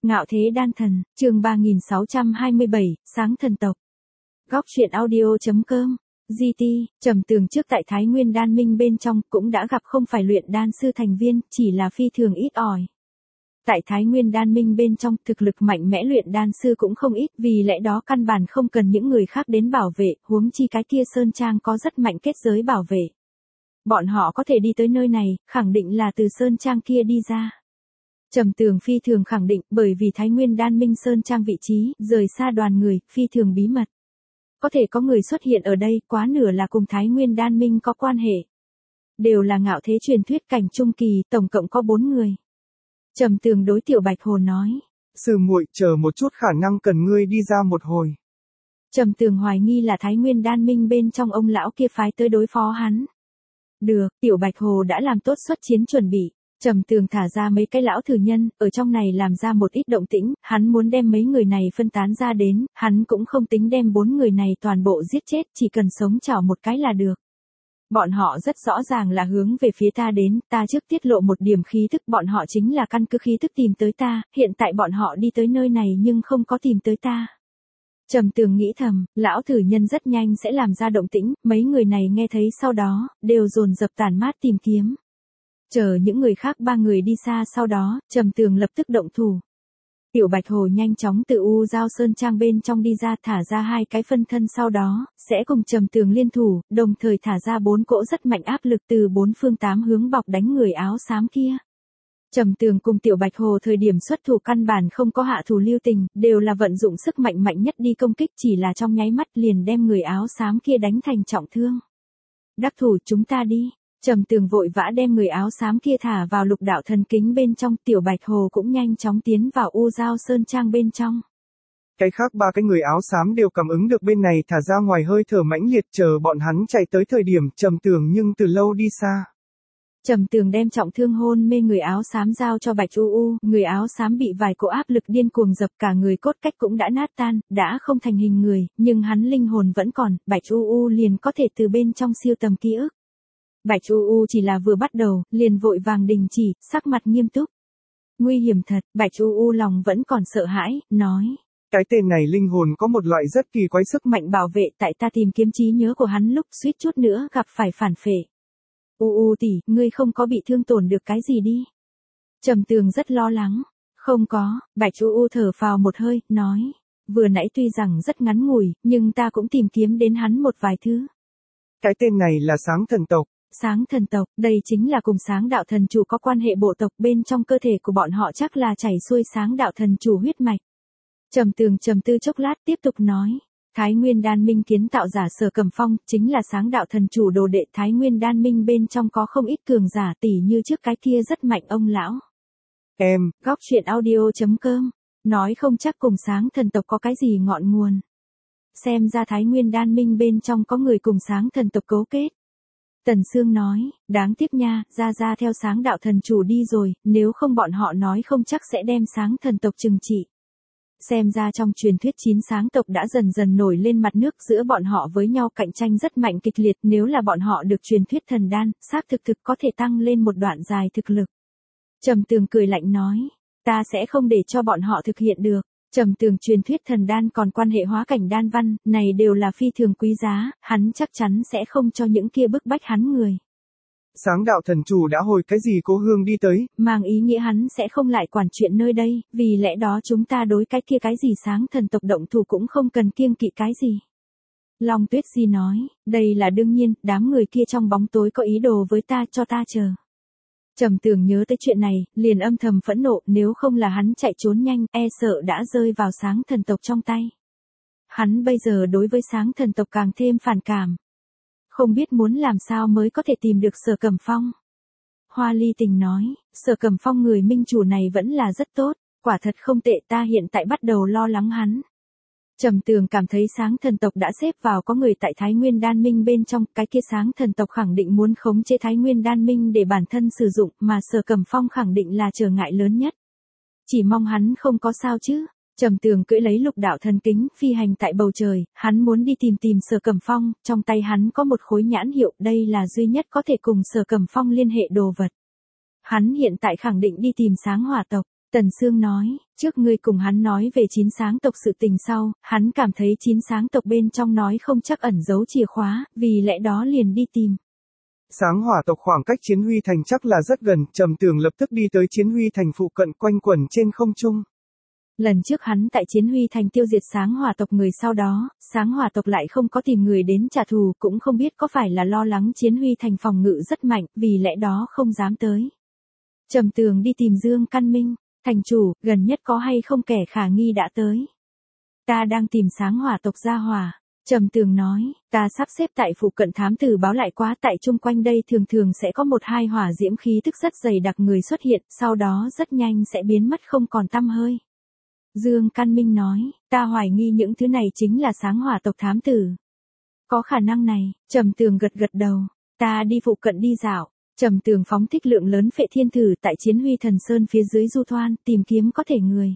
Ngạo thế đan thần, chương 3627, sáng thần tộc. Góc truyện audio.com. GT, Trầm Tường trước tại Thái Nguyên Đan Minh bên trong cũng đã gặp không phải luyện đan sư thành viên, chỉ là phi thường ít ỏi. Tại Thái Nguyên Đan Minh bên trong, thực lực mạnh mẽ luyện đan sư cũng không ít, vì lẽ đó căn bản không cần những người khác đến bảo vệ, huống chi cái kia Sơn Trang có rất mạnh kết giới bảo vệ. Bọn họ có thể đi tới nơi này, khẳng định là từ Sơn Trang kia đi ra. Trầm Tường phi thường khẳng định, bởi vì Thái Nguyên Đan Minh Sơn Trang vị trí, rời xa đoàn người, phi thường bí mật. Có thể có người xuất hiện ở đây, quá nửa là cùng Thái Nguyên Đan Minh có quan hệ. Đều là ngạo thế truyền thuyết cảnh trung kỳ, tổng cộng có 4 người. Trầm Tường đối Tiểu Bạch Hồ nói. Sư muội, chờ một chút, khả năng cần ngươi đi ra một hồi. Trầm Tường hoài nghi là Thái Nguyên Đan Minh bên trong ông lão kia phái tới đối phó hắn. Được, Tiểu Bạch Hồ đã làm tốt xuất chiến chuẩn bị. Trầm Tường thả ra mấy cái lão thử nhân, ở trong này làm ra một ít động tĩnh, hắn muốn đem mấy người này phân tán ra đến, hắn cũng không tính đem 4 người này toàn bộ giết chết, chỉ cần sống chảo một cái là được. Bọn họ rất rõ ràng là hướng về phía ta đến, ta trước tiết lộ một điểm khí thức, bọn họ chính là căn cứ khí thức tìm tới ta, hiện tại bọn họ đi tới nơi này nhưng không có tìm tới ta. Trầm Tường nghĩ thầm, lão thử nhân rất nhanh sẽ làm ra động tĩnh, mấy người này nghe thấy sau đó, đều dồn dập tản mát tìm kiếm. Chờ những người khác 3 người đi xa sau đó, Trầm Tường lập tức động thủ. Tiểu Bạch Hồ nhanh chóng từ U Giao Sơn Trang bên trong đi ra, thả ra 2 cái phân thân, sau đó sẽ cùng Trầm Tường liên thủ, đồng thời thả ra 4 cỗ rất mạnh áp lực từ 4 phương 8 hướng bọc đánh người áo xám kia. Trầm Tường cùng Tiểu Bạch Hồ thời điểm xuất thủ căn bản không có hạ thủ lưu tình, đều là vận dụng sức mạnh mạnh nhất đi công kích, chỉ là trong nháy mắt liền đem người áo xám kia đánh thành trọng thương. Đắc thủ, chúng ta đi. Trầm Tường vội vã đem người áo xám kia thả vào lục đạo thần kính bên trong, Tiểu Bạch Hồ cũng nhanh chóng tiến vào U Giao Sơn Trang bên trong. Cái khác 3 cái người áo xám đều cảm ứng được bên này thả ra ngoài hơi thở mãnh liệt, chờ bọn hắn chạy tới thời điểm, Trầm Tường nhưng từ lâu đi xa. Trầm Tường đem trọng thương hôn mê người áo xám giao cho Bạch U, người áo xám bị vài cỗ áp lực điên cuồng dập, cả người cốt cách cũng đã nát tan, đã không thành hình người, nhưng hắn linh hồn vẫn còn, Bạch U liền có thể từ bên trong siêu tầm ký ức. Bạch U chỉ là vừa bắt đầu, liền vội vàng đình chỉ, sắc mặt nghiêm túc. Nguy hiểm thật, Bạch U lòng vẫn còn sợ hãi, nói. Cái tên này linh hồn có một loại rất kỳ quái sức mạnh bảo vệ, tại ta tìm kiếm trí nhớ của hắn lúc suýt chút nữa gặp phải phản phệ. Tỷ, ngươi không có bị thương tổn được cái gì đi. Trầm Tường rất lo lắng. Không có, Bạch U thở phào một hơi, nói. Vừa nãy tuy rằng rất ngắn ngủi, nhưng ta cũng tìm kiếm đến hắn một vài thứ. Cái tên này là sáng thần tộc. Sáng thần tộc, đây chính là cùng sáng đạo thần chủ có quan hệ bộ tộc, bên trong cơ thể của bọn họ chắc là chảy xuôi sáng đạo thần chủ huyết mạch. Trầm Tường trầm tư chốc lát tiếp tục nói. Thái Nguyên Đan Minh kiến tạo giả Sở Cẩm Phong, chính là sáng đạo thần chủ đồ đệ. Thái Nguyên Đan Minh bên trong có không ít cường giả, tỷ như trước cái kia rất mạnh ông lão. Góc truyện audio.com. Nói không chắc cùng sáng thần tộc có cái gì ngọn nguồn. Xem ra Thái Nguyên Đan Minh bên trong có người cùng sáng thần tộc cấu kết. Tần Sương nói, đáng tiếc nha, ra theo sáng đạo thần chủ đi rồi, nếu không bọn họ nói không chắc sẽ đem sáng thần tộc trừng trị. Xem ra trong truyền thuyết 9 sáng tộc đã dần dần nổi lên mặt nước, giữa bọn họ với nhau cạnh tranh rất mạnh kịch liệt, nếu là bọn họ được truyền thuyết thần đan, xác thực có thể tăng lên một đoạn dài thực lực. Trầm Tường cười lạnh nói, ta sẽ không để cho bọn họ thực hiện được. Trầm Tường truyền thuyết thần đan còn quan hệ hóa cảnh đan văn, này đều là phi thường quý giá, hắn chắc chắn sẽ không cho những kia bức bách hắn người. Sáng đạo thần chủ đã hồi cái gì cô hương đi tới, mang ý nghĩa hắn sẽ không lại quản chuyện nơi đây, vì lẽ đó chúng ta đối cái kia cái gì sáng thần tộc động thủ cũng không cần kiêng kỵ cái gì. Long Tuyết Di nói, đây là đương nhiên, đám người kia trong bóng tối có ý đồ với ta, cho ta chờ. Trầm Tường nhớ tới chuyện này, liền âm thầm phẫn nộ, nếu không là hắn chạy trốn nhanh, e sợ đã rơi vào sáng thần tộc trong tay. Hắn bây giờ đối với sáng thần tộc càng thêm phản cảm. Không biết muốn làm sao mới có thể tìm được Sở Cẩm Phong. Hoa Ly Tình nói, Sở Cẩm Phong người minh chủ này vẫn là rất tốt, quả thật không tệ, ta hiện tại bắt đầu lo lắng hắn. Trầm Tường cảm thấy sáng thần tộc đã xếp vào có người tại Thái Nguyên Đan Minh bên trong, cái kia sáng thần tộc khẳng định muốn khống chế Thái Nguyên Đan Minh để bản thân sử dụng, mà Sở Cẩm Phong khẳng định là trở ngại lớn nhất. Chỉ mong hắn không có sao chứ. Trầm Tường cưỡi lấy lục đạo thần kính, phi hành tại bầu trời, hắn muốn đi tìm Sở Cẩm Phong, trong tay hắn có một khối nhãn hiệu, đây là duy nhất có thể cùng Sở Cẩm Phong liên hệ đồ vật. Hắn hiện tại khẳng định đi tìm sáng hỏa tộc. Tần Sương nói, trước ngươi cùng hắn nói về 9 sáng tộc sự tình sau, hắn cảm thấy 9 sáng tộc bên trong nói không chắc ẩn giấu chìa khóa, vì lẽ đó liền đi tìm. Sáng hỏa tộc khoảng cách Chiến Huy Thành chắc là rất gần, Trầm Tường lập tức đi tới Chiến Huy Thành phụ cận quanh quẩn trên không trung. Lần trước hắn tại Chiến Huy Thành tiêu diệt sáng hỏa tộc người, sau đó, sáng hỏa tộc lại không có tìm người đến trả thù, cũng không biết có phải là lo lắng Chiến Huy Thành phòng ngự rất mạnh, vì lẽ đó không dám tới. Trầm Tường đi tìm Dương Căn Minh, thành chủ, gần nhất có hay không kẻ khả nghi đã tới. Ta đang tìm sáng hỏa tộc gia hỏa. Trầm Tường nói, ta sắp xếp tại phụ cận thám tử báo lại quá, tại chung quanh đây thường thường sẽ có 1-2 hỏa diễm khí tức rất dày đặc người xuất hiện, sau đó rất nhanh sẽ biến mất không còn tăm hơi. Dương Căn Minh nói, ta hoài nghi những thứ này chính là sáng hỏa tộc thám tử. Có khả năng này, Trầm Tường gật gật đầu, ta đi phụ cận đi dạo. Trầm Tường phóng thích lượng lớn phệ thiên thử tại Chiến Huy Thần Sơn phía dưới du thoan, tìm kiếm có thể người.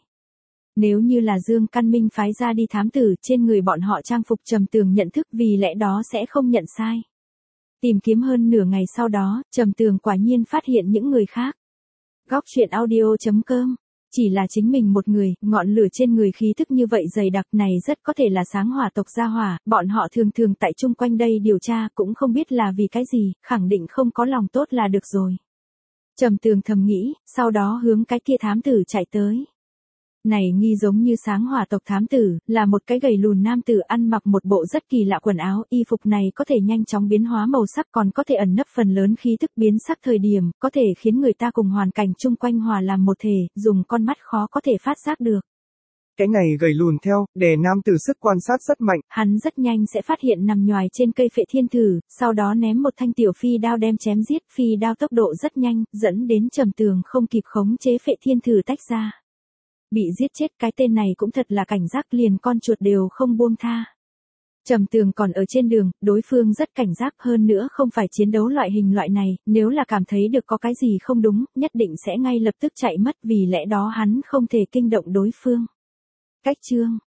Nếu như là Dương Căn Minh phái ra đi thám tử, trên người bọn họ trang phục Trầm Tường nhận thức, vì lẽ đó sẽ không nhận sai. Tìm kiếm hơn nửa ngày sau đó, Trầm Tường quả nhiên phát hiện những người khác. Góc truyện audio.com. Chỉ là chính mình một người, ngọn lửa trên người khí thức như vậy dày đặc này rất có thể là sáng hỏa tộc gia hỏa, bọn họ thường thường tại chung quanh đây điều tra, cũng không biết là vì cái gì, khẳng định không có lòng tốt là được rồi. Trầm Tường thầm nghĩ, sau đó hướng cái kia thám tử chạy tới. Này nghi giống như sáng hỏa tộc thám tử, là một cái gầy lùn nam tử ăn mặc một bộ rất kỳ lạ quần áo, y phục này có thể nhanh chóng biến hóa màu sắc, còn có thể ẩn nấp phần lớn khí thức biến sắc thời điểm, có thể khiến người ta cùng hoàn cảnh chung quanh hòa làm một thể, dùng con mắt khó có thể phát giác được. Cái này gầy lùn theo, đè nam tử sức quan sát rất mạnh. Hắn rất nhanh sẽ phát hiện nằm nhoài trên cây phệ thiên thử, sau đó ném một thanh tiểu phi đao đem chém giết, phi đao tốc độ rất nhanh, dẫn đến Trầm Tường không kịp khống chế phệ thiên thử tách ra. Bị giết chết, cái tên này cũng thật là cảnh giác, liền con chuột đều không buông tha. Trầm Tường còn ở trên đường, đối phương rất cảnh giác, hơn nữa không phải chiến đấu loại hình loại này, nếu là cảm thấy được có cái gì không đúng, nhất định sẽ ngay lập tức chạy mất, vì lẽ đó hắn không thể kinh động đối phương. Cách chương